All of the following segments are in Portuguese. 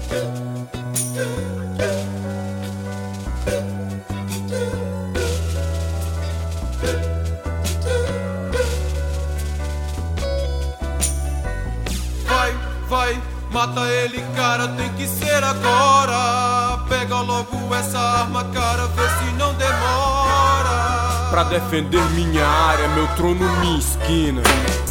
Vai, mata ele, cara, tem que ser agora. Pega logo essa arma, cara, vê se não demora. Pra defender minha área, meu trono, minha esquina.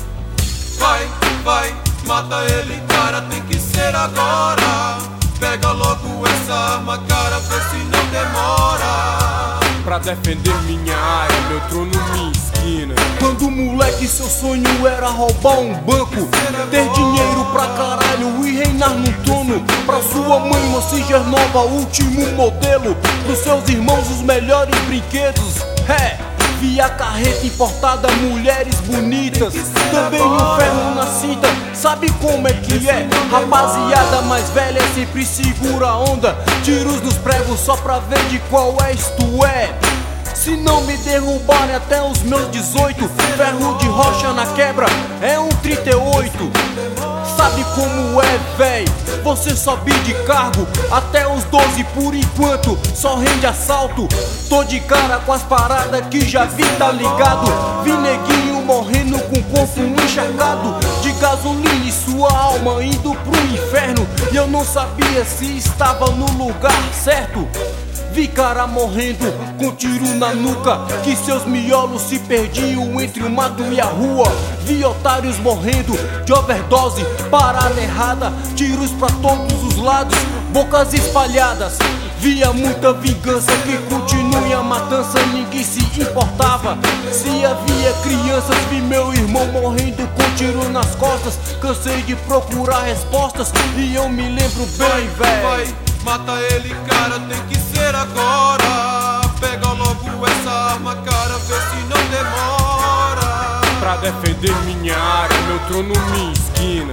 Vai, mata ele, cara, tem que ser agora. Pega logo essa arma, cara, vê se não demora. Pra defender minha área, meu trono, minha esquina. Quando moleque seu sonho era roubar um banco, ter dinheiro pra caralho e reinar no trono. Pra sua mãe uma Singer nova, último modelo. Pros seus irmãos os melhores brinquedos. Via carreta importada, mulheres bonitas. Também um ferro na cinta, sabe como é que é? Rapaziada mais velha sempre segura a onda. Tiros nos pregos só pra ver de qual tu é. Se não me derrubarem até os meus 18, ferro de rocha na quebra é um 38. Sabe como é, véi? Você sobe de cargo até os 12 por enquanto, só rende assalto. Tô de cara com as paradas que já vi, tá ligado? Vi neguinho morrendo com o corpo encharcado de gasolina e sua alma indo pro inferno. E eu não sabia se estava no lugar certo. Vi cara morrendo com tiro na nuca, que seus miolos se perdiam entre o mato e a rua. Vi otários morrendo de overdose, parada errada, tiros pra todos os lados, bocas espalhadas. Via muita vingança, que continue a matança, ninguém se importava. Se havia crianças, vi meu irmão morrendo com tiro nas costas. Cansei de procurar respostas e eu me lembro bem, véi. Mata ele, cara, tem que ser agora. Pega logo essa arma, cara, vê se não demora. Pra defender minha área, meu trono, minha esquina.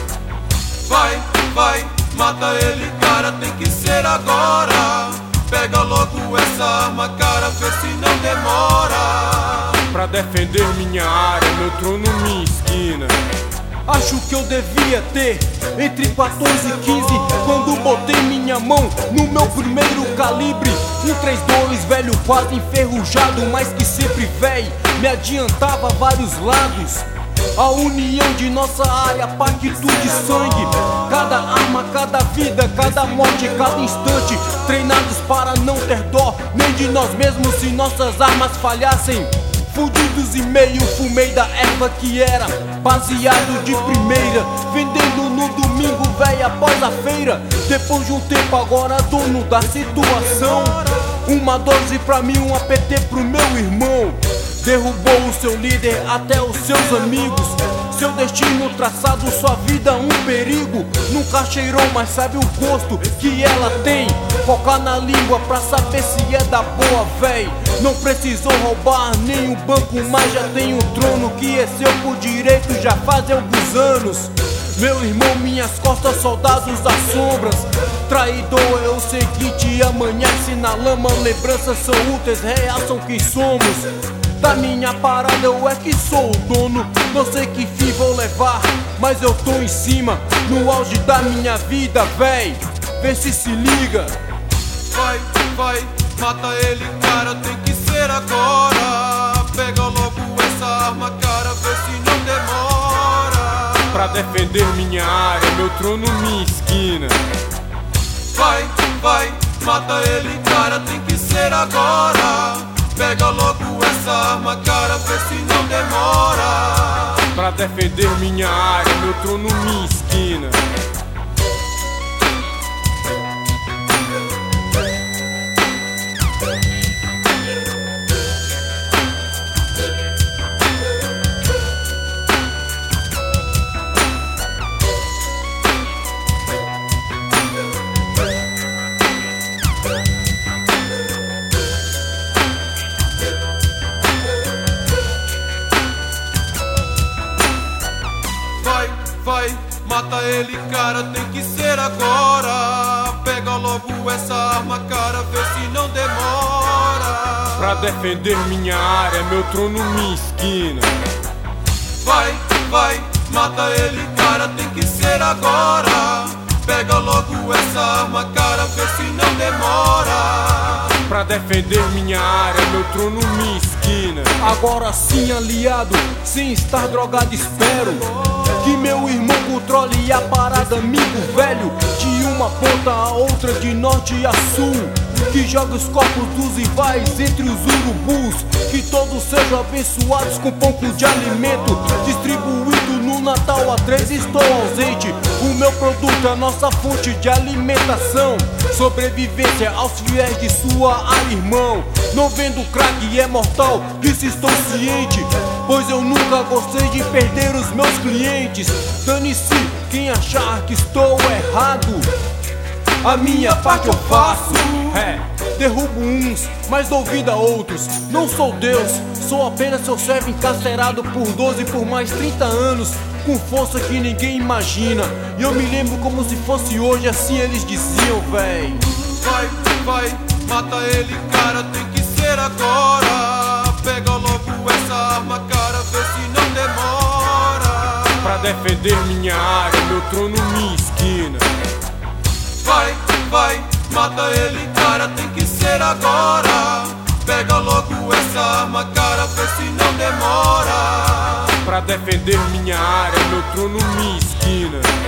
Vai, mata ele, cara, tem que ser agora. Pega logo essa arma, cara, vê se não demora. Pra defender minha área, meu trono, minha esquina. Acho que eu devia ter entre 14 e 15 quando botei minha mão no meu primeiro calibre. 132, velho, quase enferrujado, mas que sempre, véi, me adiantava a vários lados. A união de nossa área, pacto de sangue. Cada arma, cada vida, cada morte, cada instante. Treinados para não ter dó nem de nós mesmos se nossas armas falhassem. Fudidos e meio, fumei da erva que era baseado de primeira, vendendo no domingo, véi, após a feira. Depois de um tempo agora dono da situação. Uma dose pra mim, um APT pro meu irmão. Derrubou o seu líder, até os seus amigos. Seu destino traçado, sua vida um perigo. Nunca cheirou, mas sabe o gosto que ela tem. Focar na língua pra saber se é da boa, véi. Não precisou roubar nenhum banco, mas já tem um trono que é seu por direito já faz alguns anos. Meu irmão, minhas costas, soldados das sombras. Traidor é o seguinte, amanhece na lama. Lembranças são úteis, real são quem somos. Da minha parada eu é que sou o dono. Não sei que fim vou levar, mas eu tô em cima, no auge da minha vida, véi. Vê se liga. Vai, mata ele, cara, tem que ser agora. Pega logo essa arma, cara, vê se não demora. Pra defender minha área, meu trono, minha esquina. Vai, mata ele, cara, tem que ser agora. Pega logo essa arma, cara, vê se não demora. Pra defender minha área, meu trono, minha esquina. Vai, mata ele, cara, tem que ser agora. Pega logo essa arma, cara, vê se não demora. Pra defender minha área, meu trono, minha esquina. Vai, mata ele, cara, tem que ser agora. Pega logo essa arma, cara, vê se não demora. Pra defender minha área, meu trono, minha esquina. Agora sim, aliado, sem estar drogado, espero que meu irmão controle a parada, amigo velho. De uma ponta a outra, de norte a sul, que joga os corpos dos rivais entre os urubus. Que todos sejam abençoados com pouco de alimento, distribuído no Natal A3. Estou ausente, o meu produto é a nossa fonte de alimentação. Sobrevivência aos fiéis de sua área, irmão. Não vendo crack é mortal, disso estou ciente, pois eu nunca gostei de perder os meus clientes. Dane-se quem achar que estou errado, a minha parte eu faço. Derrubo uns, mas dou vida a outros. Não sou Deus, sou apenas seu servo encarcerado por 12 por mais 30 anos, com força que ninguém imagina. E eu me lembro como se fosse hoje, assim eles diziam, véi. Vai, mata ele, cara, tem que ser agora. Pega logo essa arma, cara, vê se não demora. Pra defender minha área, meu trono, minha esquina. Vai, mata ele, cara, tem que ser agora. Pega logo essa arma, cara, vê se não demora. Pra defender minha área, meu trono, minha esquina.